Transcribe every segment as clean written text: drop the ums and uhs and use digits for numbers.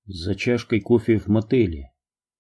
За чашкой кофе в мотеле.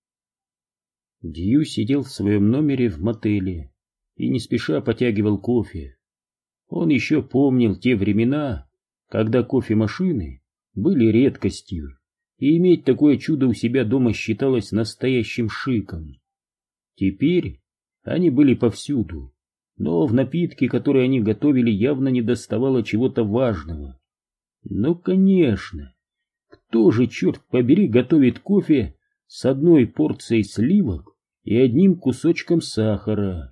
Дью сидел в своем номере в мотеле и не спеша потягивал кофе. Он еще помнил те времена, когда кофемашины были редкостью, и иметь такое чудо у себя дома считалось настоящим шиком. Теперь они были повсюду, но в напитке, который они готовили, явно недоставало чего-то важного. Ну, конечно, кто же, черт побери, готовит кофе с одной порцией сливок и одним кусочком сахара?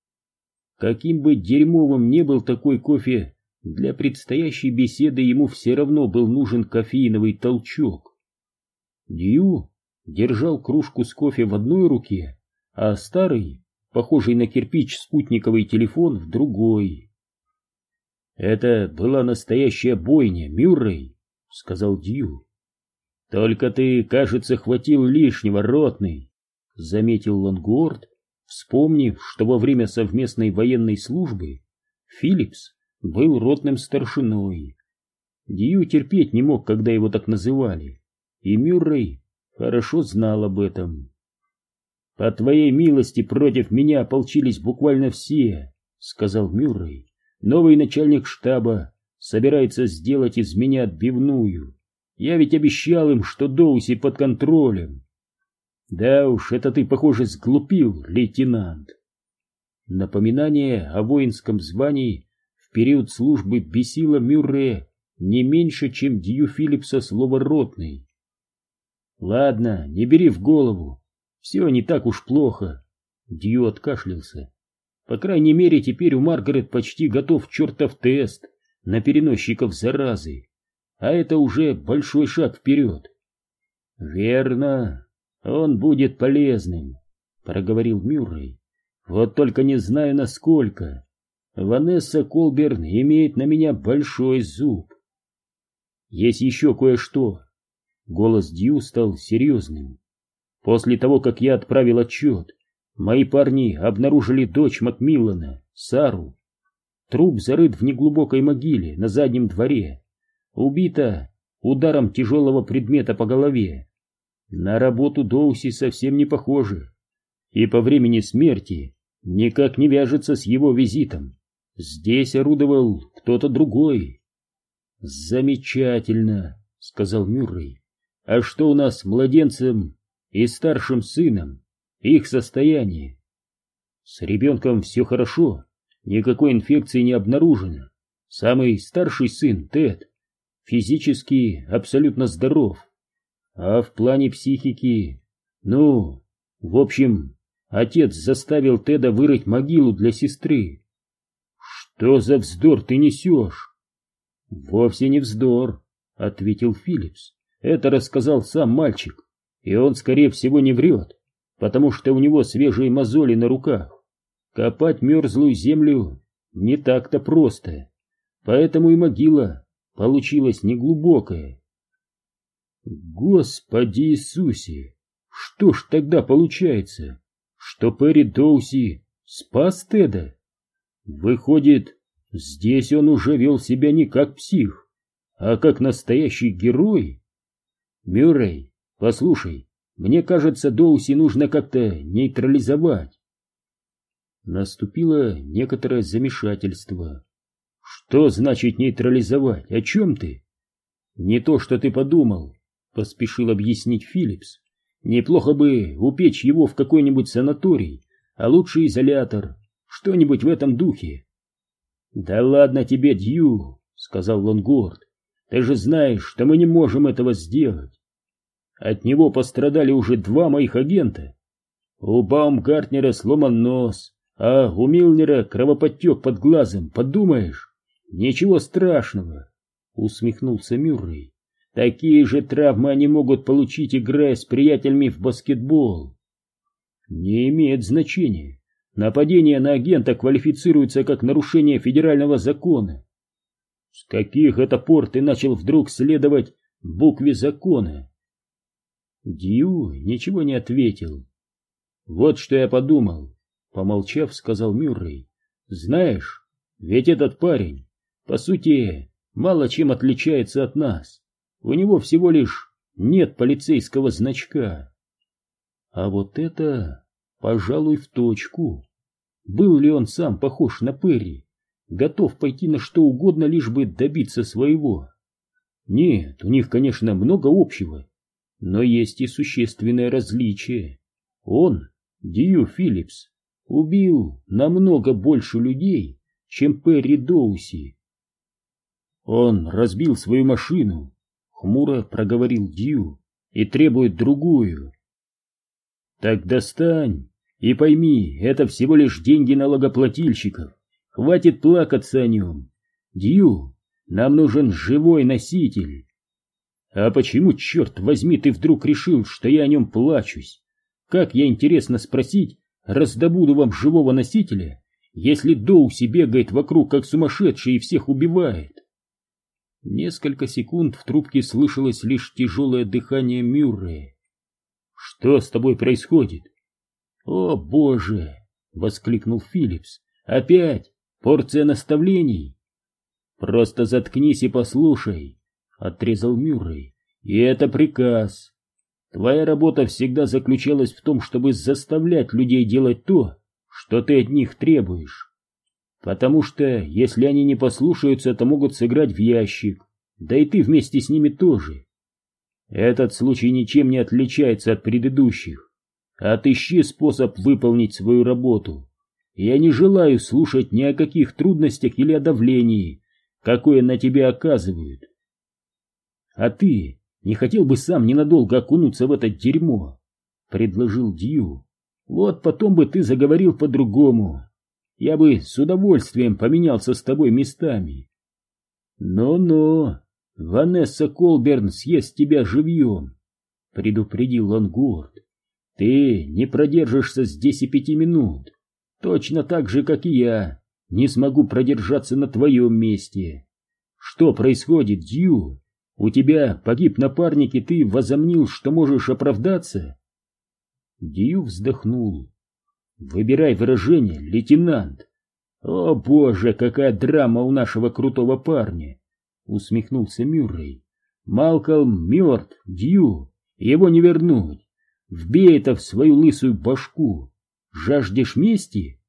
Каким бы дерьмовым ни был такой кофе, для предстоящей беседы ему все равно был нужен кофеиновый толчок. Дью держал кружку с кофе в одной руке, а старый, похожий на кирпич, спутниковый телефон в другой. «Это была настоящая бойня, Мюррей», — сказал Дью. «Только ты, кажется, хватил лишнего, ротный», — заметил Лонгуорт, вспомнив, что во время совместной военной службы Филлипс был ротным старшиной. Дью терпеть не мог, когда его так называли, и Мюррей хорошо знал об этом. «По твоей милости против меня ополчились буквально все», — сказал Мюррей. «Новый начальник штаба собирается сделать из меня отбивную. Я ведь обещал им, что Доуси под контролем». «Да уж, это ты, похоже, сглупил, лейтенант». Напоминание о воинском звании в период службы бесило Мюррея не меньше, чем Дью Филлипса слово «ротный». «Ладно, не бери в голову, все не так уж плохо», — Дью откашлялся. «По крайней мере, теперь у Маргарет почти готов чертов тест на переносчиков заразы, а это уже большой шаг вперед». «Верно, он будет полезным», — проговорил Мюррей. «Вот только не знаю, насколько. Ванесса Колберн имеет на меня большой зуб». «Есть еще кое-что». Голос Дью стал серьезным. «После того, как я отправил отчет, мои парни обнаружили дочь Макмиллана, Сару. Труп зарыт в неглубокой могиле на заднем дворе. Убита ударом тяжелого предмета по голове. На работу Доуси совсем не похоже. И по времени смерти никак не вяжется с его визитом. Здесь орудовал кто-то другой». «Замечательно», — сказал Мюррей. «А что у нас с младенцем и старшим сыном? Их состояние?» «С ребенком все хорошо, никакой инфекции не обнаружено. Самый старший сын, Тед, физически абсолютно здоров. А в плане психики... Ну, в общем, отец заставил Теда вырыть могилу для сестры». «Что за вздор ты несешь?» «Вовсе не вздор», — ответил Филлипс. «Это рассказал сам мальчик, и он, скорее всего, не врет, потому что у него свежие мозоли на руках. Копать мерзлую землю не так-то просто, поэтому и могила получилась неглубокая». «Господи Иисусе! Что ж тогда получается, что Перри Доуси спас Теда? Выходит, здесь он уже вел себя не как псих, а как настоящий герой? Мюррей, послушай, мне кажется, Доуси нужно как-то нейтрализовать». Наступило некоторое замешательство. «Что значит нейтрализовать? О чем ты?» «Не то, что ты подумал», — поспешил объяснить Филлипс. «Неплохо бы упечь его в какой-нибудь санаторий, а лучше изолятор, что-нибудь в этом духе». «Да ладно тебе, Дью», — сказал Лонгуорт. «Ты же знаешь, что мы не можем этого сделать. От него пострадали уже 2 моих агента. У Баумгартнера сломан нос, а у Милнера кровоподтек под глазом, подумаешь? Ничего страшного», — усмехнулся Мюррей. «Такие же травмы они могут получить, играя с приятелями в баскетбол». «Не имеет значения. Нападение на агента квалифицируется как нарушение федерального закона». «С каких это пор ты начал вдруг следовать букве закона?» Дью ничего не ответил. «Вот что я подумал», — помолчав, сказал Мюррей. «Знаешь, ведь этот парень, по сути, мало чем отличается от нас. У него всего лишь нет полицейского значка. А вот это, пожалуй, в точку. Был ли он сам похож на Перри, готов пойти на что угодно, лишь бы добиться своего? Нет, у них, конечно, много общего, но есть и существенное различие. Он, Дью Филлипс, убил намного больше людей, чем Перри Доуси. Он разбил свою машину, хмуро проговорил Дью, и требует другую. Так достань и пойми, это всего лишь деньги налогоплательщиков. Хватит плакаться о нем. Дью, нам нужен живой носитель. А почему, черт возьми, ты вдруг решил, что я о нем плачусь? Как я, интересно спросить, раздобуду вам живого носителя, если Доуси бегает вокруг как сумасшедший и всех убивает? Несколько секунд в трубке слышалось лишь тяжелое дыхание Мюррея. Что с тобой происходит? О, Боже! — воскликнул Филлипс. Опять порция наставлений? Просто заткнись и послушай, — отрезал Мюррей. И это приказ. Твоя работа всегда заключалась в том, чтобы заставлять людей делать то, что ты от них требуешь. Потому что, если они не послушаются, то могут сыграть в ящик, да и ты вместе с ними тоже. Этот случай ничем не отличается от предыдущих. Отыщи способ выполнить свою работу. Я не желаю слушать ни о каких трудностях или о давлении, какое на тебя оказывают. А ты не хотел бы сам ненадолго окунуться в это дерьмо? — предложил Дью. Вот потом бы ты заговорил по-другому. Я бы с удовольствием поменялся с тобой местами. Но-но, Ванесса Колберн съест тебя живьем, — предупредил он Говард. Ты не продержишься здесь и 5 минут. Точно так же, как и я, не смогу продержаться на твоем месте. Что происходит, Дью? У тебя погиб напарник, и ты возомнил, что можешь оправдаться? Дью вздохнул. Выбирай выражение, лейтенант. О, Боже, какая драма у нашего крутого парня! Усмехнулся Мюррей. Малкольм мертв, Дью, его не вернуть. Вбей это в свою лысую башку. Жаждешь мести?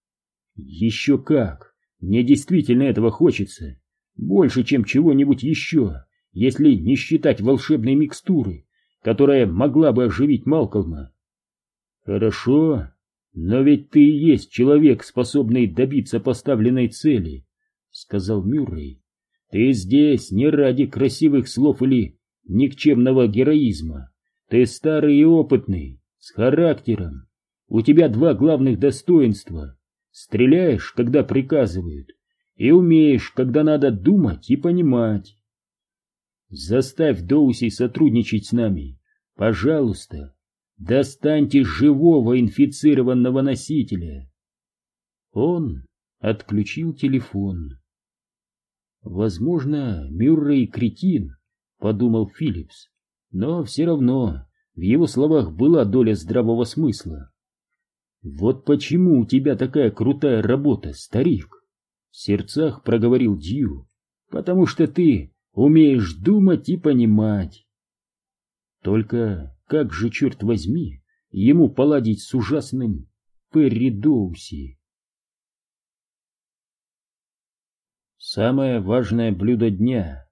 Еще как! Мне действительно этого хочется. Больше, чем чего-нибудь еще, если не считать волшебной микстуры, которая могла бы оживить Малкольма. Хорошо, но ведь ты и есть человек, способный добиться поставленной цели, — сказал Мюррей. Ты здесь не ради красивых слов или никчемного героизма. Ты старый и опытный, с характером. У тебя 2 главных достоинства. Стреляешь, когда приказывают, и умеешь, когда надо думать и понимать. Заставь Доуси сотрудничать с нами. Пожалуйста, достаньте живого инфицированного носителя. Он отключил телефон. Возможно, Мюррей кретин, — подумал Филлипс. Но все равно в его словах была доля здравого смысла. «Вот почему у тебя такая крутая работа, старик?» — в сердцах проговорил Дью. «Потому что ты умеешь думать и понимать». Только как же, черт возьми, ему поладить с ужасным Перри Доуси? Самое важное блюдо дня.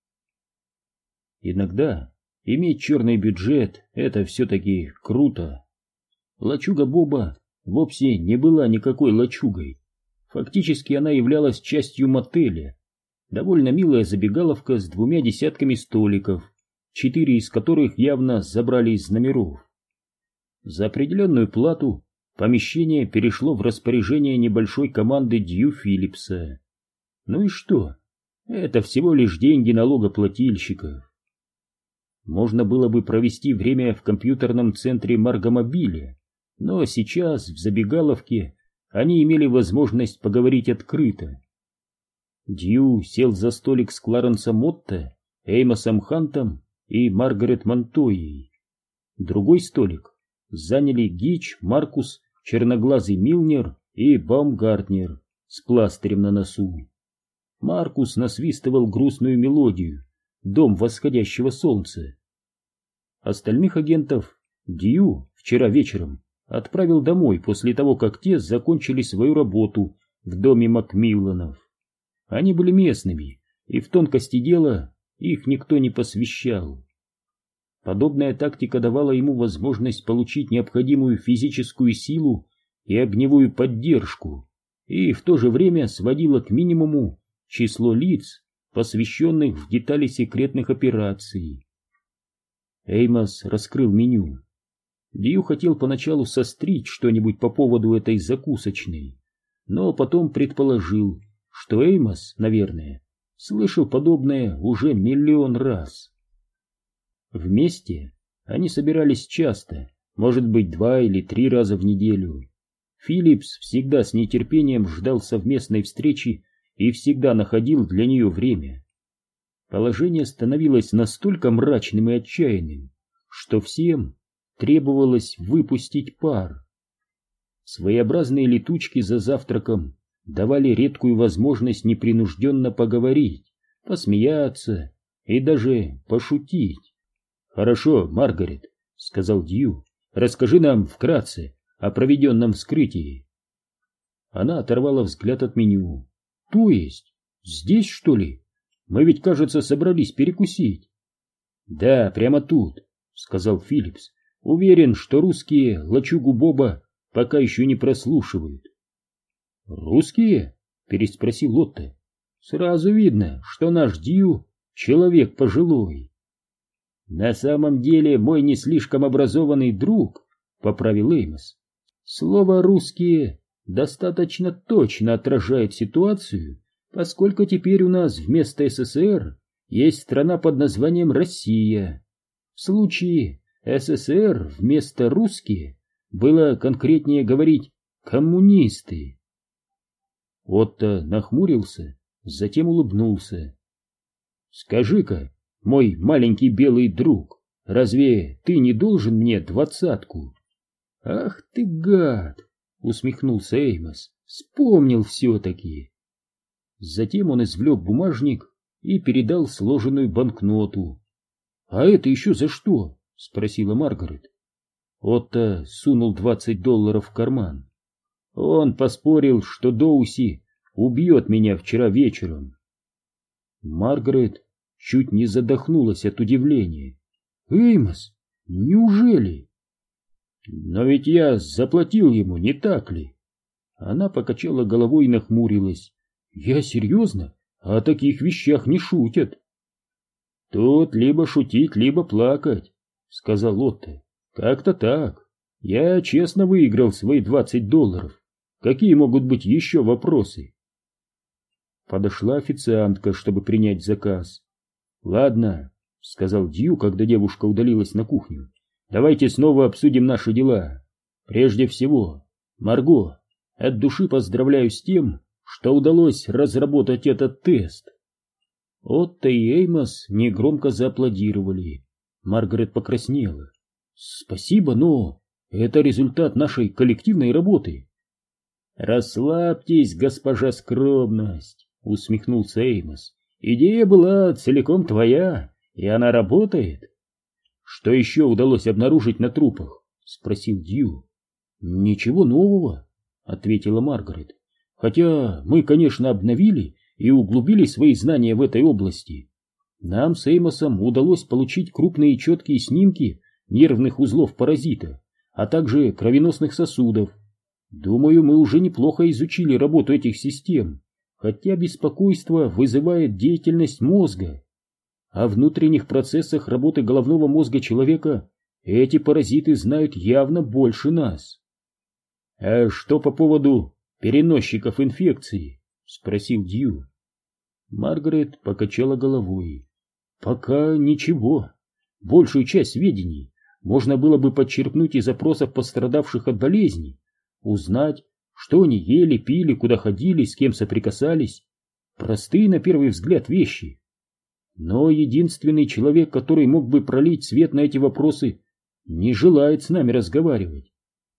Иногда иметь черный бюджет — это все-таки круто. Лачуга Боба вовсе не была никакой лачугой. Фактически она являлась частью мотеля. Довольно милая забегаловка с 2 десятками столиков, 4 из которых явно забрали из номеров. За определенную плату помещение перешло в распоряжение небольшой команды Дью Филлипса. Ну и что? Это всего лишь деньги налогоплательщиков. Можно было бы провести время в компьютерном центре Маргомобиля, но сейчас в забегаловке они имели возможность поговорить открыто. Дью сел за столик с Кларенсом Мотто, Эймосом Хантом и Маргарет Монтойей. Другой столик заняли Гич, Маркус, черноглазый Милнер и Баумгартнер с пластырем на носу. Маркус насвистывал грустную мелодию «Дом восходящего солнца». Остальных агентов Дью вчера вечером отправил домой после того, как те закончили свою работу в доме Макмилланов. Они были местными, и в тонкости дела их никто не посвящал. Подобная тактика давала ему возможность получить необходимую физическую силу и огневую поддержку, и в то же время сводила к минимуму число лиц, посвященных в детали секретных операций. Эймос раскрыл меню. Дью хотел поначалу сострить что-нибудь по поводу этой закусочной, но потом предположил, что Эймос, наверное, слышал подобное уже миллион раз. Вместе они собирались часто, может быть, 2 или 3 раза в неделю. Филлипс всегда с нетерпением ждал совместной встречи и всегда находил для нее время. Положение становилось настолько мрачным и отчаянным, что всем требовалось выпустить пар. Своеобразные летучки за завтраком давали редкую возможность непринужденно поговорить, посмеяться и даже пошутить. «Хорошо, Маргарет», — сказал Дью, — «расскажи нам вкратце о проведенном вскрытии». Она оторвала взгляд от меню. «То есть? Здесь, что ли? Мы ведь, кажется, собрались перекусить». «Да, прямо тут», — сказал Филлипс. «Уверен, что русские лачугу Боба пока еще не прослушивают». «Русские?» — переспросил Отто. «Сразу видно, что наш Дью — человек пожилой». «На самом деле мой не слишком образованный друг», — поправил Эймос. «Слово «русские» достаточно точно отражает ситуацию, поскольку теперь у нас вместо СССР есть страна под названием Россия. В случае СССР вместо «русские» было конкретнее говорить «коммунисты». Отто нахмурился, затем улыбнулся. «Скажи-ка, мой маленький белый друг, разве ты не должен мне 20? «Ах ты гад!» — усмехнулся Эймос. «Вспомнил все-таки». Затем он извлек бумажник и передал сложенную банкноту. «А это еще за что?» — спросила Маргарет. Отто сунул $20 в карман. «Он поспорил, что Доуси убьет меня вчера вечером». Маргарет чуть не задохнулась от удивления. «Эймос, неужели?» «Но ведь я заплатил ему, не так ли?» Она покачала головой и нахмурилась. «Я серьезно? О таких вещах не шутят». «Тут либо шутить, либо плакать», — сказал Отто. «Как-то так. Я честно выиграл свои $20. Какие могут быть еще вопросы?» Подошла официантка, чтобы принять заказ. «Ладно», — сказал Дью, когда девушка удалилась на кухню. «Давайте снова обсудим наши дела. Прежде всего, Марго, от души поздравляю с тем, что удалось разработать этот тест». Отто и Эймос негромко зааплодировали. Маргарет покраснела. «Спасибо, но это результат нашей коллективной работы». «Расслабьтесь, госпожа скромность», — усмехнулся Эймос. «Идея была целиком твоя, и она работает». «Что еще удалось обнаружить на трупах?» — спросил Дью. «Ничего нового», — ответила Маргарет. «Хотя мы, конечно, обновили и углубили свои знания в этой области. Нам с Эймосом удалось получить крупные и четкие снимки нервных узлов паразита, а также кровеносных сосудов. Думаю, мы уже неплохо изучили работу этих систем, хотя беспокойство вызывает деятельность мозга. О внутренних процессах работы головного мозга человека эти паразиты знают явно больше нас». «А что по поводу переносчиков инфекции?» — спросил Дью. Маргарет покачала головой. «Пока ничего. Большую часть сведений можно было бы подчерпнуть из опросов пострадавших от болезни, узнать, что они ели, пили, куда ходили, с кем соприкасались. Простые на первый взгляд вещи. Но единственный человек, который мог бы пролить свет на эти вопросы, не желает с нами разговаривать».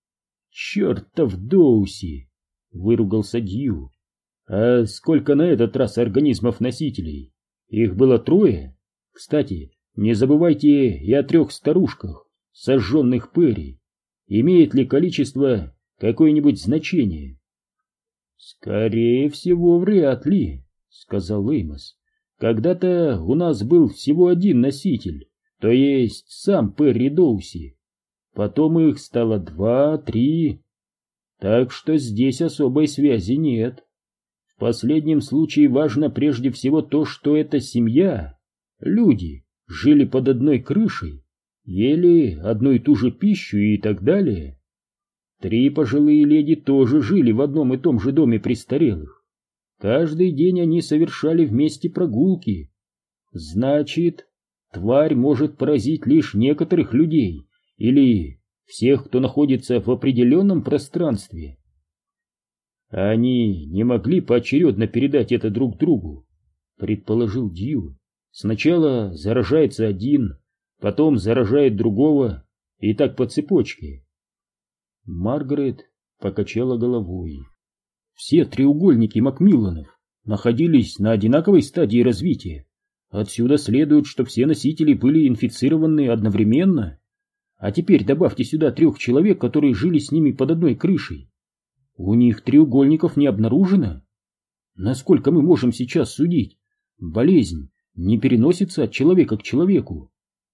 «Чертов Доуси!» — выругался Дью. «А сколько на этот раз организмов-носителей? Их было 3. Кстати, Не забывайте и о 3 старушках, сожженных Перри. Имеет ли количество какое-нибудь значение? Скорее всего, вряд ли, сказал Эймос. Когда-то у нас был всего 1 носитель, то есть сам Перри Доуси. Потом их стало 2, 3. Так что здесь особой связи нет. В последнем случае важно прежде всего то, что эта семья, люди, жили под одной крышей, ели одну и ту же пищу и так далее. 3 пожилые леди тоже жили в одном и том же доме престарелых. Каждый день они совершали вместе прогулки. Значит, тварь может поразить лишь некоторых людей или всех, кто находится в определенном пространстве. Они не могли поочередно передать это друг другу, предположил Дью. Сначала заражается один, потом заражает другого, и так по цепочке. Маргарет покачала головой. Все треугольники Макмилланов находились на одинаковой стадии развития. Отсюда следует, что все носители были инфицированы одновременно. А теперь добавьте сюда 3 человек, которые жили с ними под одной крышей. У них треугольников не обнаружено. Насколько мы можем сейчас судить, болезнь не переносится от человека к человеку.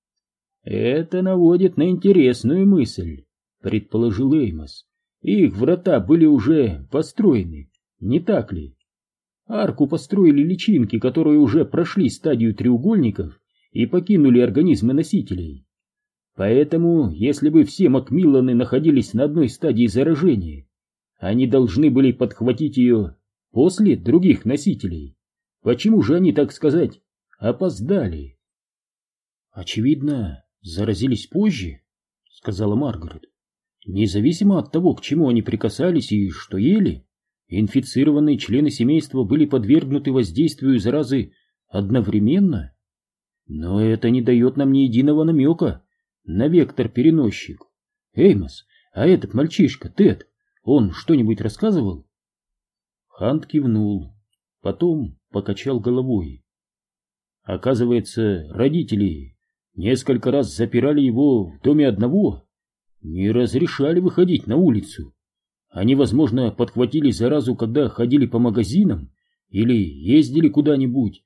Это наводит на интересную мысль, предположил Эймос. Их врата были уже построены, не так ли? Арку построили личинки, которые уже прошли стадию треугольников и покинули организмы носителей. Поэтому, если бы все Макмилланы находились на одной стадии заражения, они должны были подхватить ее после других носителей. Почему же они, так сказать, опоздали? Очевидно, заразились позже, сказала Маргарет. Независимо от того, к чему они прикасались и что ели, инфицированные члены семейства были подвергнуты воздействию заразы одновременно. Но это не дает нам ни единого намека на вектор-переносчик. Эймос, а этот мальчишка, Тед, он что-нибудь рассказывал? Хант кивнул, потом покачал головой. Оказывается, родители несколько раз запирали его в доме одного, не разрешали выходить на улицу. Они, возможно, подхватили заразу, когда ходили по магазинам или ездили куда-нибудь.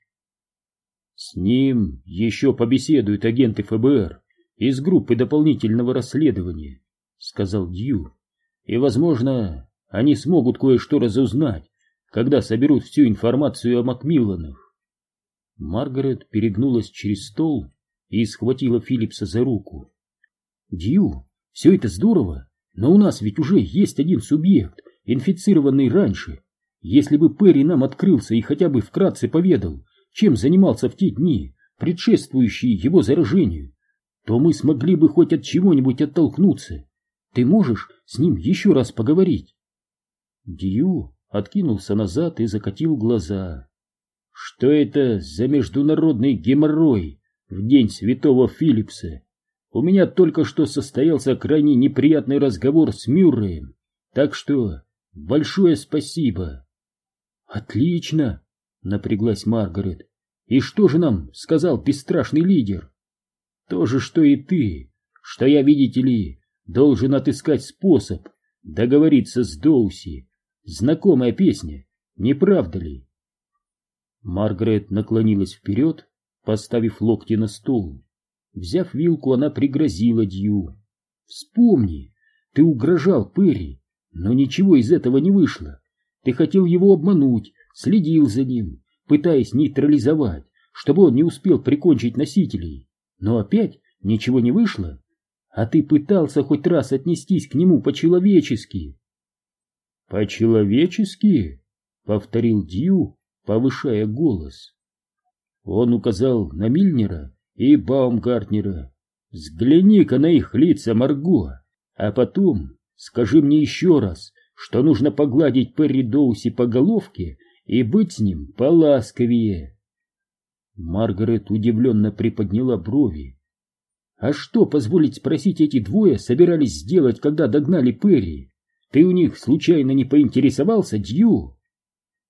С ним еще побеседуют агенты ФБР из группы дополнительного расследования, сказал Дью, и, возможно, они смогут кое-что разузнать, когда соберут всю информацию о Макмилланах. Маргарет перегнулась через стол и схватила Филлипса за руку. Дью, все это здорово, но у нас ведь уже есть один субъект, инфицированный раньше. Если бы Перри нам открылся и хотя бы вкратце поведал, чем занимался в те дни, предшествующие его заражению, то мы смогли бы хоть от чего-нибудь оттолкнуться. Ты можешь с ним еще раз поговорить? Дью откинулся назад и закатил глаза. Что это за международный геморрой в день святого Филлипса? У меня только что состоялся крайне неприятный разговор с Мюрреем, так что большое спасибо. Отлично, напряглась Маргарет. И что же нам сказал бесстрашный лидер? То же, что и ты, что я, видите ли, должен отыскать способ договориться с Доуси. Знакомая песня, не правда ли? Маргарет наклонилась вперед, поставив локти на стол. Взяв вилку, она пригрозила Дью. Вспомни, ты угрожал Перри, но ничего из этого не вышло. Ты хотел его обмануть, следил за ним, пытаясь нейтрализовать, чтобы он не успел прикончить носителей. Но опять ничего не вышло. А ты пытался хоть раз отнестись к нему по-человечески. «По-человечески?» — повторил Дью, повышая голос. Он указал на Мильнера и Баумгартнера. «Взгляни-ка на их лица, Марго, а потом скажи мне еще раз, что нужно погладить Перри Доуси по головке и быть с ним поласковее». Маргарет удивленно приподняла брови. «А что, позволить спросить, эти двое собирались сделать, когда догнали Перри? Ты у них случайно не поинтересовался, Дью?»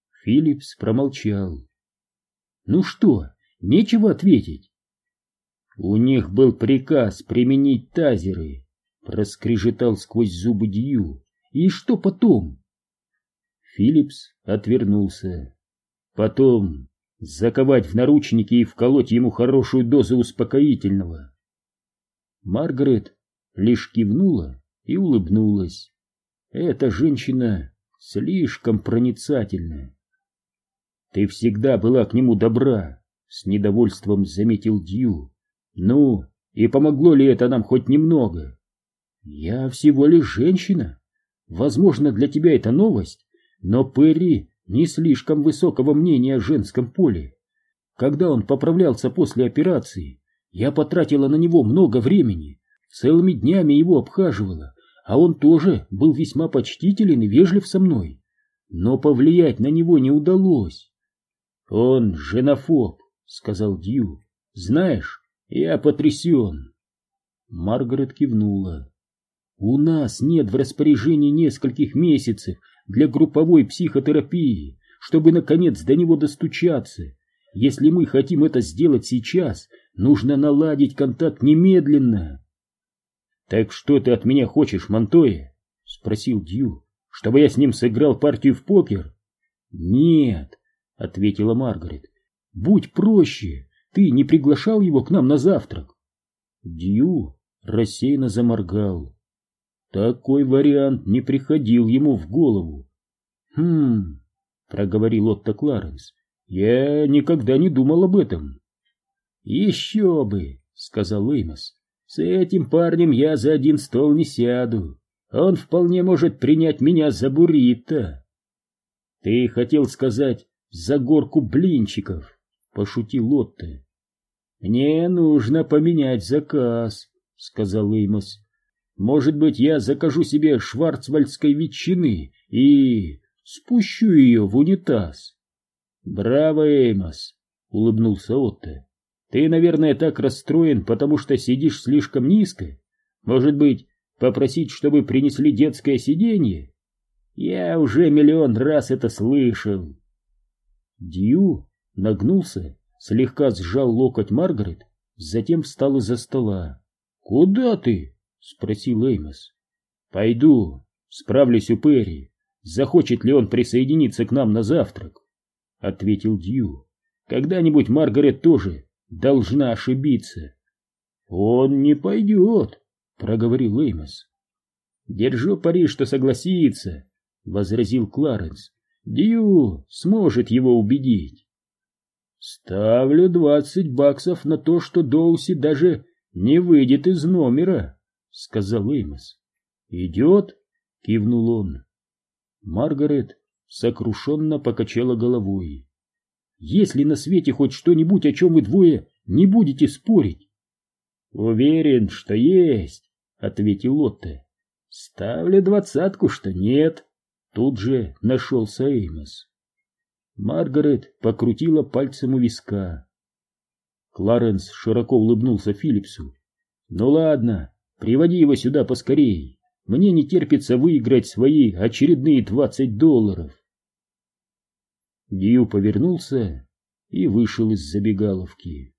Филлипс промолчал. «Ну что, нечего ответить?» У них был приказ применить тазеры, проскрежетал сквозь зубы Дью. И что потом? Филлипс отвернулся. Потом заковать в наручники и вколоть ему хорошую дозу успокоительного. Маргарет лишь кивнула и улыбнулась. Эта женщина слишком проницательна. Ты всегда была к нему добра, с недовольством заметил Дью. Ну, и помогло ли это нам хоть немного? Я всего лишь женщина. Возможно, для тебя это новость, но Перри не слишком высокого мнения о женском поле. Когда он поправлялся после операции, я потратила на него много времени, целыми днями его обхаживала, а он тоже был весьма почтителен и вежлив со мной. Но повлиять на него не удалось. Он женофоб, сказал Дью. Знаешь, я потрясен. Маргарет кивнула. У нас нет в распоряжении нескольких месяцев для групповой психотерапии, чтобы наконец до него достучаться. Если мы хотим это сделать сейчас, нужно наладить контакт немедленно. Так что ты от меня хочешь, Монтоя? Спросил Дью. Чтобы я с ним сыграл партию в покер? Нет, ответила Маргарет. Будь проще, ты не приглашал его к нам на завтрак? Дью рассеянно заморгал. Такой вариант не приходил ему в голову. Проговорил Отто Кларенс. Я никогда не думал об этом. Еще бы, сказал Эймос. С этим парнем я за один стол не сяду. Он вполне может принять меня за буррито. Ты хотел сказать за горку блинчиков, пошутил Отто. Мне нужно поменять заказ, сказал Эймос. Может быть, я закажу себе шварцвальдской ветчины и спущу ее в унитаз. Браво, Эймос, улыбнулся Отто. Ты, наверное, так расстроен, потому что сидишь слишком низко. Может быть, попросить, чтобы принесли детское сиденье? Я уже миллион раз это слышал. Дью нагнулся, слегка сжал локоть Маргарет, затем встал из-за стола. Куда ты? Спросил Эймос. Пойду, справлюсь у Перри. Захочет ли он присоединиться к нам на завтрак? Ответил Дью. Когда-нибудь Маргарет тоже должна ошибиться. Он не пойдет, проговорил Эймос. Держу пари, что согласится, возразил Кларенс. Дью сможет его убедить. Ставлю $20 на то, что Доуси даже не выйдет из номера, сказал Эймос. Идет? Кивнул он. Маргарет сокрушенно покачала головой. Есть на свете хоть что-нибудь, о чем вы двое не будете спорить? Уверен, что есть, ответил Отто. Ставлю 20, что нет. Тут же нашелся Эймос. Маргарет покрутила пальцем у виска. Кларенс широко улыбнулся Филлипсу. Ну ладно, приводи его сюда поскорей. Мне не терпится выиграть свои очередные $20. Дью повернулся и вышел из забегаловки.